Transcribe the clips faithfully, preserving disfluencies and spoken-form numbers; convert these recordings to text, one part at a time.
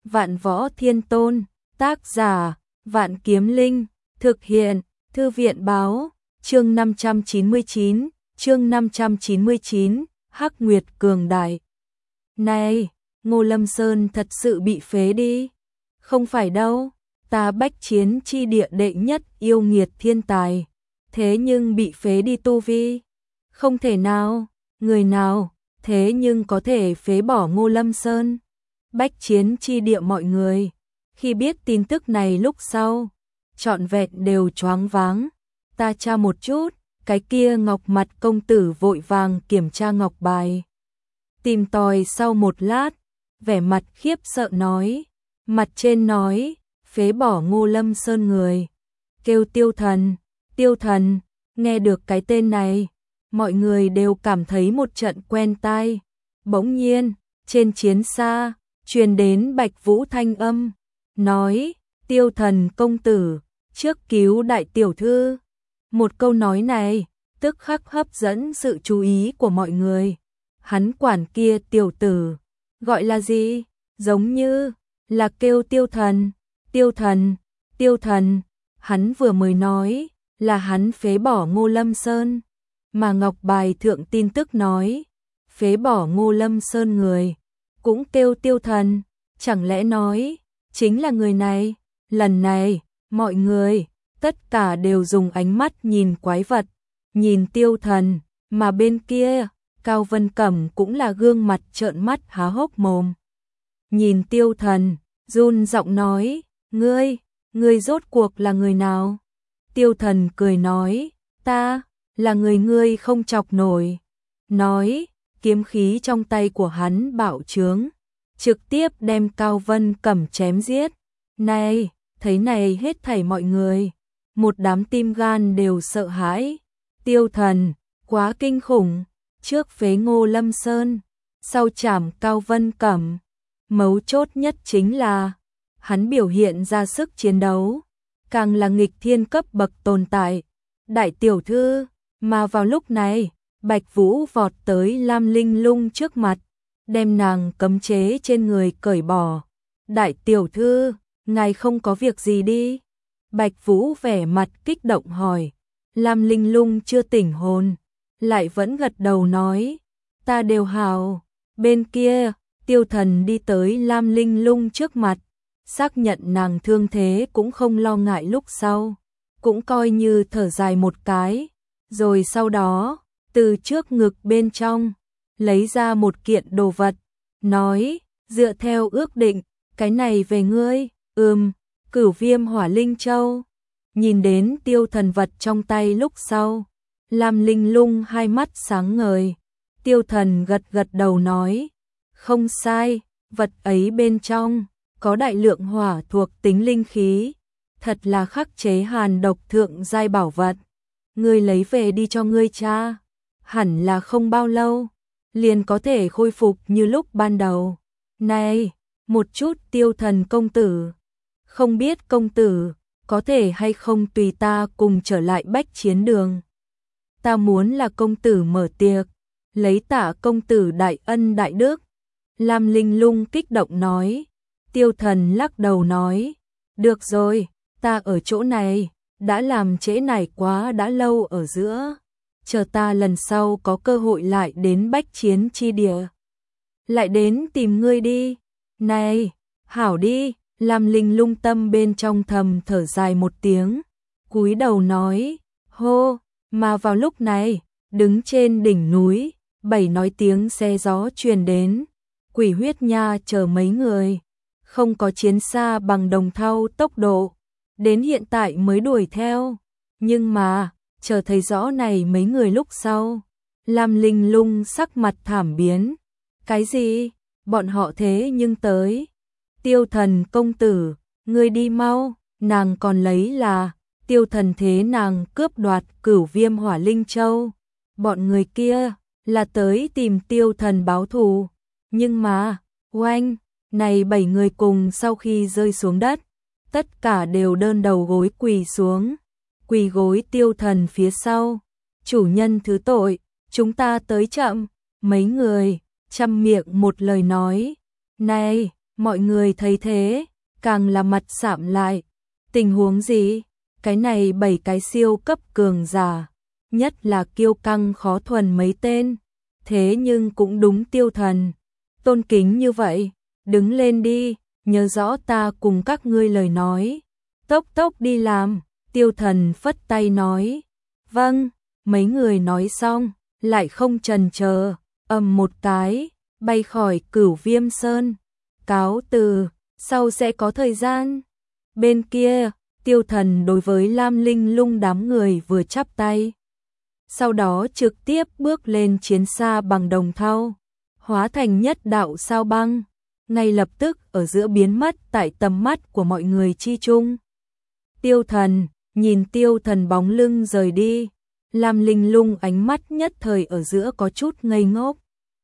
Vạn Võ Thiên Tôn, tác giả, Vạn Kiếm Linh, thực hiện, Thư viện báo, chương năm trăm chín mươi chín, chương năm trăm chín mươi chín, Hắc Nguyệt cường đại. Này, Ngô Lâm Sơn thật sự bị phế đi. Không phải đâu, ta bách chiến chi địa đệ nhất yêu nghiệt thiên tài. Thế nhưng bị phế đi tu vi. Không thể nào, người nào, thế nhưng có thể phế bỏ Ngô Lâm Sơn. Bách chiến chi địa mọi người, khi biết tin tức này lúc sau, trọn vẹn đều choáng váng. Ta tra một chút, cái kia ngọc mặt công tử vội vàng kiểm tra ngọc bài. Tìm tòi sau một lát, vẻ mặt khiếp sợ nói, mặt trên nói, phế bỏ Ngô Lâm Sơn người. Kêu Tiêu Thần, Tiêu Thần, nghe được cái tên này, mọi người đều cảm thấy một trận quen tai. Bỗng nhiên, trên chiến xa, truyền đến Bạch Vũ thanh âm, nói, Tiêu Thần công tử, trước cứu đại tiểu thư. Một câu nói này, tức khắc hấp dẫn sự chú ý của mọi người. Hắn quản kia tiểu tử, gọi là gì? Giống như là kêu Tiêu Thần, Tiêu Thần, Tiêu Thần. Hắn vừa mới nói là hắn phế bỏ Ngô Lâm Sơn, mà ngọc bài thượng tin tức nói, phế bỏ Ngô Lâm Sơn người, cũng kêu Tiêu Thần, chẳng lẽ nói chính là người này? Lần này, mọi người tất cả đều dùng ánh mắt nhìn quái vật, nhìn Tiêu Thần, mà bên kia, Cao Vân Cẩm cũng là gương mặt trợn mắt há hốc mồm. Nhìn Tiêu Thần, run giọng nói, ngươi, ngươi rốt cuộc là người nào? Tiêu Thần cười nói, ta, là người ngươi không chọc nổi. Nói, kiếm khí trong tay của hắn bạo trướng, trực tiếp đem Cao Vân Cẩm chém giết. Này, thấy này hết thảy mọi người, một đám tim gan đều sợ hãi. Tiêu Thần, quá kinh khủng, trước phế Ngô Lâm Sơn, sau trảm Cao Vân Cẩm. Mấu chốt nhất chính là, hắn biểu hiện ra sức chiến đấu, càng là nghịch thiên cấp bậc tồn tại. Đại tiểu thư, mà vào lúc này, Bạch Vũ vọt tới Lam Linh Lung trước mặt, đem nàng cấm chế trên người cởi bỏ. Đại tiểu thư, ngài không có việc gì đi? Bạch Vũ vẻ mặt kích động hỏi. Lam Linh Lung chưa tỉnh hồn, lại vẫn gật đầu nói, ta đều hào. Bên kia, Tiêu Thần đi tới Lam Linh Lung trước mặt, xác nhận nàng thương thế cũng không lo ngại, lúc sau cũng coi như thở dài một cái, rồi sau đó, từ trước ngực bên trong, lấy ra một kiện đồ vật, nói, dựa theo ước định, cái này về ngươi. Ừm, Cửu Viêm Hỏa Linh Châu. Nhìn đến Tiêu Thần vật trong tay lúc sau, Lam Linh Lung hai mắt sáng ngời. Tiêu Thần gật gật đầu nói, không sai, vật ấy bên trong có đại lượng hỏa thuộc tính linh khí, thật là khắc chế hàn độc thượng giai bảo vật. Ngươi lấy về đi cho ngươi cha, hẳn là không bao lâu liền có thể khôi phục như lúc ban đầu. Này, một chút Tiêu Thần công tử, không biết công tử có thể hay không tùy ta cùng trở lại bách chiến đường. Ta muốn là công tử mở tiệc, lấy tạ công tử đại ân đại đức. Lam Linh Lung kích động nói. Tiêu Thần lắc đầu nói, được rồi, ta ở chỗ này, đã làm trễ nải quá đã lâu ở giữa. Chờ ta lần sau có cơ hội lại đến bách chiến chi địa, lại đến tìm ngươi đi. Này, hảo đi. Lam Linh Lung tâm bên trong thầm thở dài một tiếng, cúi đầu nói, hô. Mà vào lúc này, đứng trên đỉnh núi, bảy nói tiếng xe gió truyền đến. Quỷ Huyết Nha chờ mấy người, không có chiến xa bằng đồng thau tốc độ, đến hiện tại mới đuổi theo. Nhưng mà, chờ thấy rõ này mấy người lúc sau, Lam Linh Lung sắc mặt thảm biến. Cái gì? Bọn họ thế nhưng tới. Tiêu Thần công tử, ngươi đi mau. Nàng còn lấy là Tiêu Thần thế nàng cướp đoạt Cửu Viêm Hỏa Linh Châu. Bọn người kia là tới tìm Tiêu Thần báo thù. Nhưng mà, oanh, này bảy người cùng sau khi rơi xuống đất, tất cả đều đơn đầu gối quỳ xuống, quỳ gối Tiêu Thần phía sau. Chủ nhân thứ tội, chúng ta tới chậm. Mấy người chăm miệng một lời nói, này, Mọi người thấy thế, càng là mặt sạm lại. Tình huống gì? Cái này bảy cái siêu cấp cường giả, nhất là kiêu căng khó thuần mấy tên, thế nhưng cũng đúng Tiêu Thần tôn kính như vậy, đứng lên đi, nhớ rõ ta cùng các ngươi lời nói, tốc tốc đi làm. Tiêu Thần phất tay nói, vâng. Mấy người nói xong, lại không chần chờ, ầm một cái, bay khỏi Cửu Viêm Sơn, cáo từ, sau sẽ có thời gian. Bên kia, Tiêu Thần đối với Lam Linh Lung đám người vừa chắp tay, sau đó trực tiếp bước lên chiến xa bằng đồng thau, hóa thành nhất đạo sao băng, ngay lập tức ở giữa biến mất tại tầm mắt của mọi người chi chung. Tiêu Thần, nhìn Tiêu Thần bóng lưng rời đi, Lam Linh Lung ánh mắt nhất thời ở giữa có chút ngây ngốc.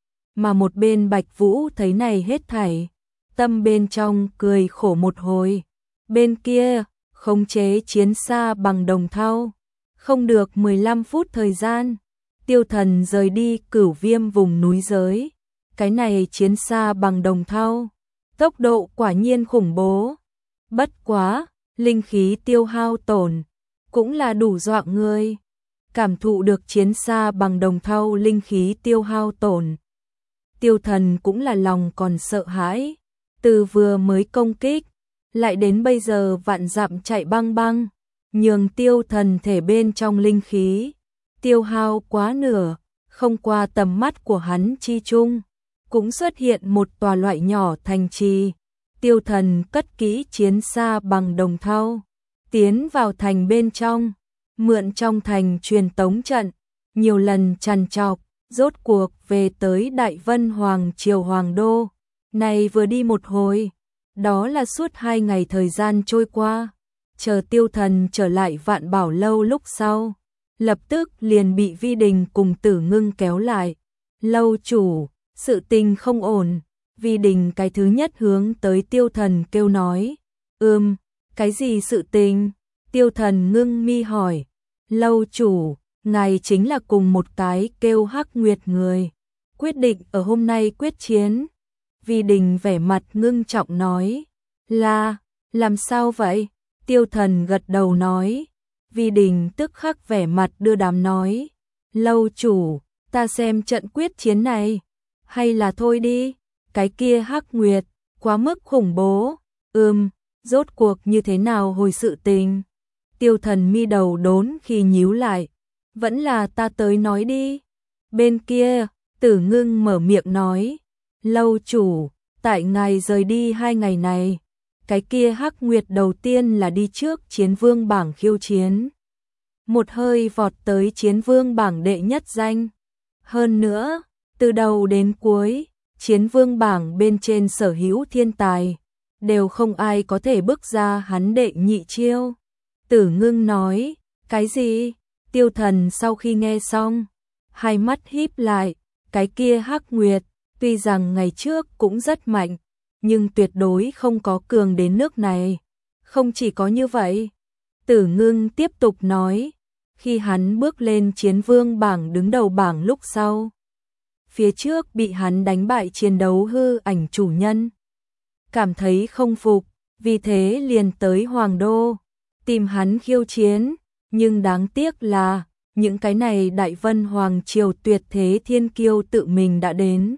Mà một bên Bạch Vũ thấy này hết thảy, tâm bên trong cười khổ một hồi. Bên kia, khống chế chiến xa bằng đồng thau, không được mười lăm phút thời gian, Tiêu Thần rời đi Cửu Viêm vùng núi giới. Cái này chiến xa bằng đồng thau, tốc độ quả nhiên khủng bố. Bất quá, linh khí tiêu hao tổn, cũng là đủ dọa người. Cảm thụ được chiến xa bằng đồng thau linh khí tiêu hao tổn, Tiêu Thần cũng là lòng còn sợ hãi. Từ vừa mới công kích, lại đến bây giờ vạn dặm chạy băng băng, nhường Tiêu Thần thể bên trong linh khí tiêu hao quá nửa, không qua tầm mắt của hắn chi chung, cũng xuất hiện một tòa loại nhỏ thành trì. Tiêu Thần cất kỹ chiến xa bằng đồng thau, tiến vào thành bên trong, mượn trong thành truyền tống trận, nhiều lần trằn trọc, rốt cuộc về tới Đại Vân Hoàng Triều Hoàng Đô. Này vừa đi một hồi, đó là suốt hai ngày thời gian trôi qua, chờ Tiêu Thần trở lại Vạn Bảo Lâu lúc sau, lập tức liền bị Vi Đình cùng Tử Ngưng kéo lại. Lâu chủ, sự tình không ổn. Vi Đình cái thứ nhất hướng tới Tiêu Thần kêu nói. Ừm, cái gì sự tình? Tiêu Thần ngưng mi hỏi. Lâu chủ, ngài chính là cùng một cái kêu Hắc Nguyệt người, quyết định ở hôm nay quyết chiến. Vi Đình vẻ mặt ngưng trọng nói. Là, làm sao vậy? Tiêu Thần gật đầu nói. Vi Đình tức khắc vẻ mặt đưa đám nói. Lâu chủ, ta xem trận quyết chiến này, hay là thôi đi, cái kia Hắc Nguyệt, quá mức khủng bố. Ừm, rốt cuộc như thế nào hồi sự tình? Tiêu Thần mi đầu đốn khi nhíu lại. Vẫn là ta tới nói đi. Bên kia, Tử Ngưng mở miệng nói. Lâu chủ, tại ngài rời đi hai ngày này, cái kia Hắc Nguyệt đầu tiên là đi trước chiến vương bảng khiêu chiến, một hơi vọt tới chiến vương bảng đệ nhất danh. Hơn nữa, từ đầu đến cuối, chiến vương bảng bên trên sở hữu thiên tài, đều không ai có thể bước ra hắn đệ nhị chiêu. Tử Ngưng nói. Cái gì? Tiêu Thần sau khi nghe xong, hai mắt híp lại. Cái kia Hắc Nguyệt, tuy rằng ngày trước cũng rất mạnh, nhưng tuyệt đối không có cường đến nước này. Không chỉ có như vậy, Tử Ngưng tiếp tục nói, khi hắn bước lên chiến vương bảng đứng đầu bảng lúc sau, phía trước bị hắn đánh bại chiến đấu hư ảnh chủ nhân, cảm thấy không phục, vì thế liền tới Hoàng Đô, tìm hắn khiêu chiến, nhưng đáng tiếc là, những cái này Đại Vân Hoàng Triều tuyệt thế thiên kiêu tự mình đã đến.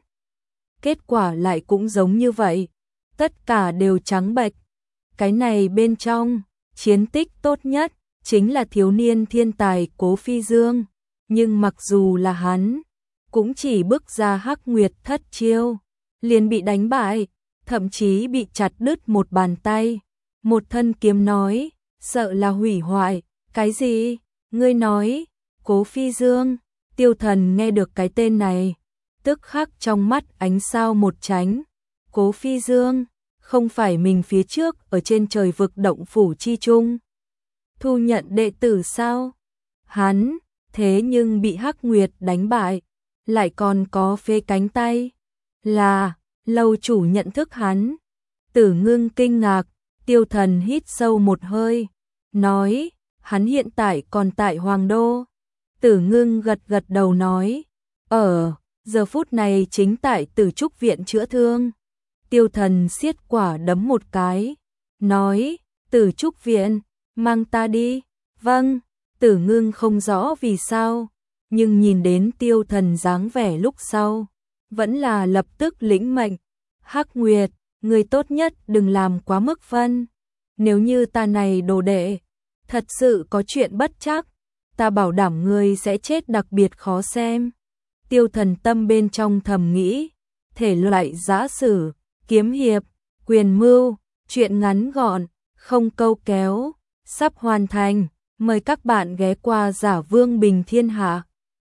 Kết quả lại cũng giống như vậy, tất cả đều trắng bệch. Cái này bên trong, chiến tích tốt nhất, chính là thiếu niên thiên tài Cố Phi Dương, nhưng mặc dù là hắn, cũng chỉ bước ra Hắc Nguyệt thất chiêu, liền bị đánh bại, thậm chí bị chặt đứt một bàn tay. Một thân kiếm nói, sợ là hủy hoại. Cái gì? Ngươi nói, Cố Phi Dương? Tiêu Thần nghe được cái tên này, tức khắc trong mắt ánh sao một tránh. Cố Phi Dương, không phải mình phía trước ở trên trời vực động phủ chi chung thu nhận đệ tử sao? Hắn, thế nhưng bị Hắc Nguyệt đánh bại, lại còn có phế cánh tay. Là, lâu chủ nhận thức hắn. Tử Ngưng kinh ngạc. Tiêu Thần hít sâu một hơi, nói, hắn hiện tại còn tại Hoàng Đô. Tử Ngưng gật gật đầu nói, ở, giờ phút này chính tại Tử Trúc viện chữa thương. Tiêu Thần siết quả đấm một cái, nói, Tử Trúc Viện, mang ta đi. Vâng, Tử Ngưng không rõ vì sao, nhưng nhìn đến Tiêu Thần dáng vẻ lúc sau, vẫn là lập tức lĩnh mệnh. Hắc Nguyệt, người tốt nhất đừng làm quá mức phân. Nếu như ta này đồ đệ, thật sự có chuyện bất trắc, ta bảo đảm ngươi sẽ chết đặc biệt khó xem. Tiêu Thần tâm bên trong thầm nghĩ, thể loại giã sử, kiếm hiệp, quyền mưu, chuyện ngắn gọn, không câu kéo, sắp hoàn thành. Mời các bạn ghé qua Giả Vương Bình Thiên Hạ.